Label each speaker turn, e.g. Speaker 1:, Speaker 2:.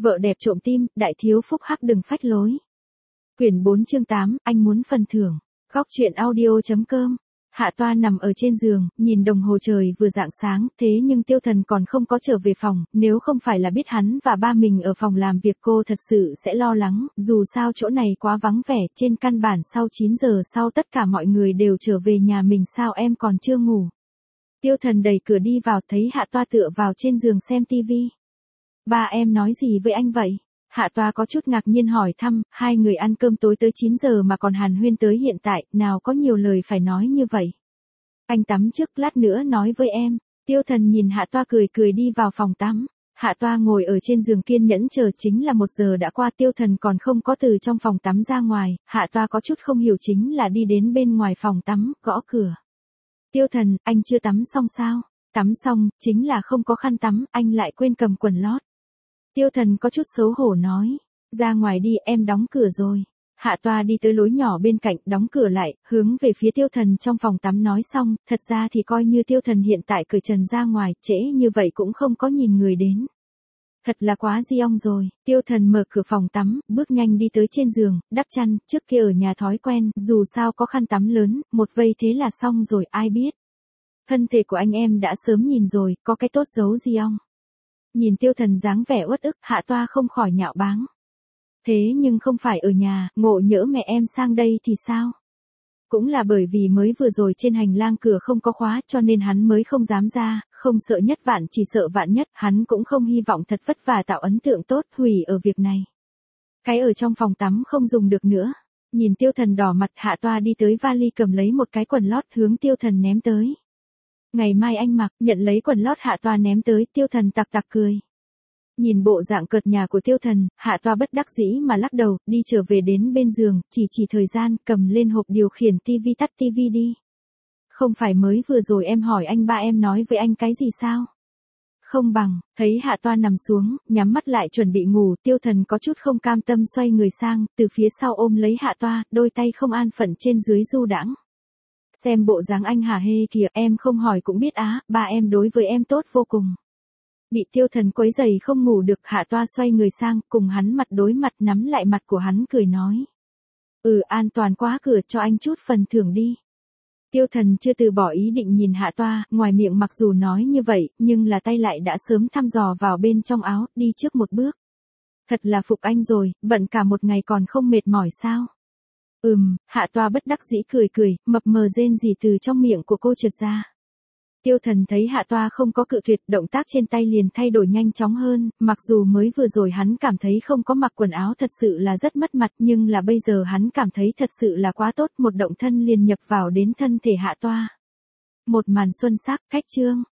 Speaker 1: Vợ đẹp trộm tim, đại thiếu phúc hắc đừng phách lối. Quyển 4 chương 8, anh muốn phần thưởng. Góc truyện audio.com. Hạ Toa nằm ở trên giường, nhìn đồng hồ trời vừa rạng sáng, thế nhưng Tiêu Thần còn không có trở về phòng, nếu không phải là biết hắn và ba mình ở phòng làm việc cô thật sự sẽ lo lắng, dù sao chỗ này quá vắng vẻ, trên căn bản sau 9 giờ sau tất cả mọi người đều trở về nhà mình sao em còn chưa ngủ. Tiêu Thần đẩy cửa đi vào thấy Hạ Toa tựa vào trên giường xem tivi. Ba em nói gì với anh vậy? Hạ Toa có chút ngạc nhiên hỏi thăm, hai người ăn cơm tối tới 9 giờ mà còn hàn huyên tới hiện tại, nào có nhiều lời phải nói như vậy. Anh tắm trước lát nữa nói với em. Tiêu Thần nhìn Hạ Toa cười cười đi vào phòng tắm. Hạ Toa ngồi ở trên giường kiên nhẫn chờ chính là 1 giờ đã qua Tiêu Thần còn không có từ trong phòng tắm ra ngoài, Hạ Toa có chút không hiểu chính là đi đến bên ngoài phòng tắm, gõ cửa. Tiêu Thần, anh chưa tắm xong sao? Tắm xong, chính là không có khăn tắm, anh lại quên cầm quần lót. Tiêu Thần có chút xấu hổ nói, ra ngoài đi em đóng cửa rồi. Hạ Toa đi tới lối nhỏ bên cạnh đóng cửa lại, hướng về phía Tiêu Thần trong phòng tắm nói xong, thật ra thì coi như Tiêu Thần hiện tại cởi trần ra ngoài, trễ như vậy cũng không có nhìn người đến. Thật là quá di ong rồi, Tiêu Thần mở cửa phòng tắm, bước nhanh đi tới trên giường, đắp chăn, trước kia ở nhà thói quen, dù sao có khăn tắm lớn, một vây thế là xong rồi ai biết. Thân thể của anh em đã sớm nhìn rồi, có cái tốt giấu di ong. Nhìn Tiêu Thần dáng vẻ uất ức, Hạ Toa không khỏi nhạo báng. Thế nhưng không phải ở nhà, ngộ nhỡ mẹ em sang đây thì sao? Cũng là bởi vì mới vừa rồi trên hành lang cửa không có khóa cho nên hắn mới không dám ra, không sợ nhất vạn chỉ sợ vạn nhất, hắn cũng không hy vọng thật vất vả tạo ấn tượng tốt hủy ở việc này. Cái ở trong phòng tắm không dùng được nữa. Nhìn Tiêu Thần đỏ mặt Hạ Toa đi tới vali cầm lấy một cái quần lót hướng Tiêu Thần ném tới. Ngày mai anh mặc, nhận lấy quần lót Hạ Toa ném tới, Tiêu Thần tặc tặc cười. Nhìn bộ dạng cợt nhà của Tiêu Thần, Hạ Toa bất đắc dĩ mà lắc đầu, đi trở về đến bên giường, chỉ thời gian, cầm lên hộp điều khiển tivi tắt tivi đi. Không phải mới vừa rồi em hỏi anh ba em nói với anh cái gì sao? Không bằng, thấy Hạ Toa nằm xuống, nhắm mắt lại chuẩn bị ngủ, Tiêu Thần có chút không cam tâm xoay người sang, từ phía sau ôm lấy Hạ Toa, đôi tay không an phận trên dưới du đãng. Xem bộ dáng anh hả hê kìa, em không hỏi cũng biết á, ba em đối với em tốt vô cùng. Bị Tiêu Thần quấy giày không ngủ được, Hạ Toa xoay người sang, cùng hắn mặt đối mặt nắm lại mặt của hắn cười nói. An toàn quá cửa cho anh chút phần thưởng đi. Tiêu Thần chưa từ bỏ ý định nhìn Hạ Toa, ngoài miệng mặc dù nói như vậy, nhưng là tay lại đã sớm thăm dò vào bên trong áo, đi trước một bước. Thật là phục anh rồi, bận cả một ngày còn không mệt mỏi sao? Hạ Toa bất đắc dĩ cười, mập mờ rên gì từ trong miệng của cô trượt ra. Tiêu Thần thấy Hạ Toa không có cự tuyệt, động tác trên tay liền thay đổi nhanh chóng hơn, mặc dù mới vừa rồi hắn cảm thấy không có mặc quần áo thật sự là rất mất mặt nhưng là bây giờ hắn cảm thấy thật sự là quá tốt, một động thân liền nhập vào đến thân thể Hạ Toa. Một màn xuân sắc, khách trương,